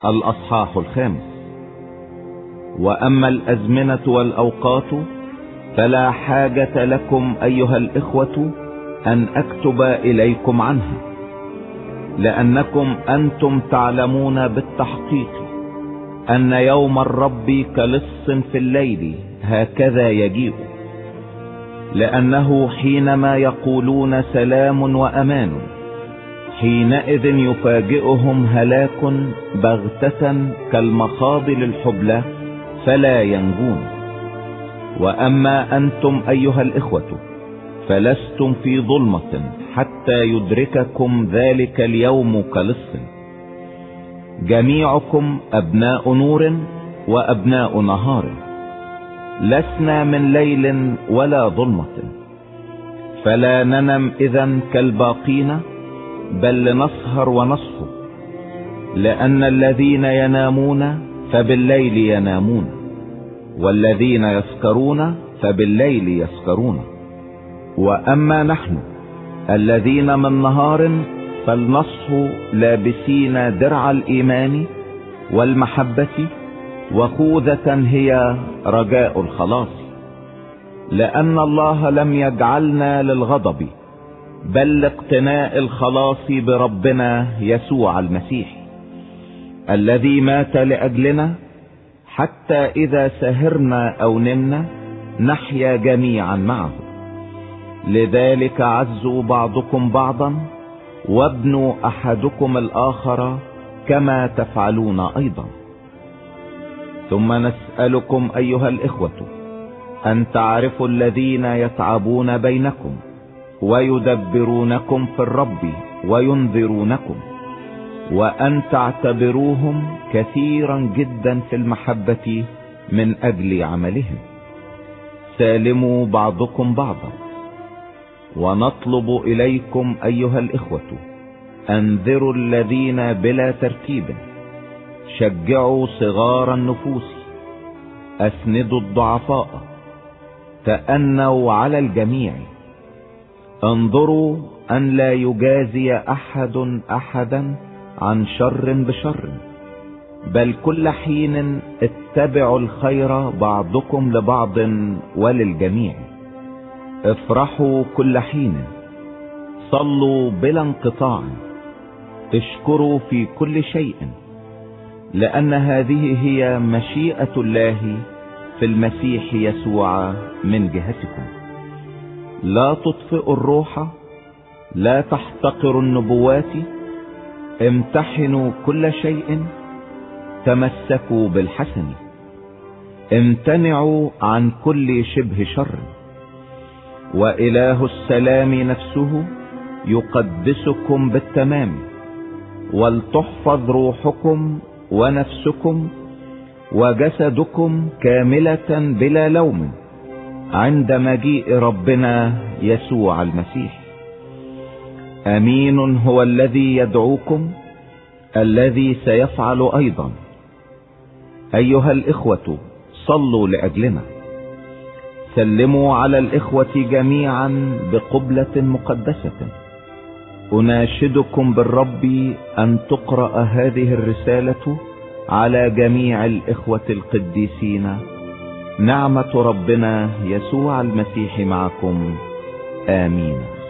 الأصحاح 5. وأما الأزمنة والأوقات فلا حاجة لكم أيها الإخوة أن أكتب إليكم عنها، لأنكم أنتم تعلمون بالتحقيق أن يوم الرب كلص في الليل هكذا يجيء. لأنه حينما يقولون سلام وأمان، حينئذ يفاجئهم هلاك بغتة كالمخاضل الحبلى فلا ينجون. وأما أنتم أيها الإخوة فلستم في ظلمة حتى يدرككم ذلك اليوم كلص. جميعكم أبناء نور وأبناء نهار، لسنا من ليل ولا ظلمة. فلا ننم إذن كالباقين، بل نسهر ونصحو، لأن الذين ينامون فبالليل ينامون، والذين يسكرون فبالليل يسكرون. وأما نحن الذين من نهار فلنصحو لابسين درع الإيمان والمحبة، وخوذة هي رجاء الخلاص. لأن الله لم يجعلنا للغضب، بل لاقتناء الخلاص بربنا يسوع المسيح، الذي مات لأجلنا، حتى إذا سهرنا أو نمنا نحيا جميعا معه. لذلك عزوا بعضكم بعضا، وابنوا أحدكم الآخر كما تفعلون أيضا. ثم نسألكم أيها الإخوة أن تعرفوا الذين يتعبون بينكم ويدبرونكم في الرب وينذرونكم، وأن تعتبروهم كثيرا جدا في المحبة من أجل عملهم. سالموا بعضكم بعضا. ونطلب إليكم أيها الإخوة أنذروا الذين بلا ترتيب، شجعوا صغار النفوس، أسندوا الضعفاء، تأنوا على الجميع. انظروا أن لا يجازي أحد أحدا عن شر بشر، بل كل حين اتبعوا الخير بعضكم لبعض وللجميع. افرحوا كل حين، صلوا بلا انقطاع، اشكروا في كل شيء، لأن هذه هي مشيئة الله في المسيح يسوع من جهتكم. لا تطفئوا الروح، لا تحتقروا النبوات، امتحنوا كل شيء، تمسكوا بالحسن، امتنعوا عن كل شبه شر. وإله السلام نفسه يقدسكم بالتمام، ولتحفظ روحكم ونفسكم وجسدكم كاملة بلا لوم عند مجيء ربنا يسوع المسيح. أمين هو الذي يدعوكم، الذي سيفعل أيضا. أيها الإخوة صلوا لأجلنا. سلموا على الإخوة جميعا بقبلة مقدسة. أناشدكم بالرب أن تقرأ هذه الرسالة على جميع الإخوة القديسين. نعمة ربنا يسوع المسيح معكم. آمين.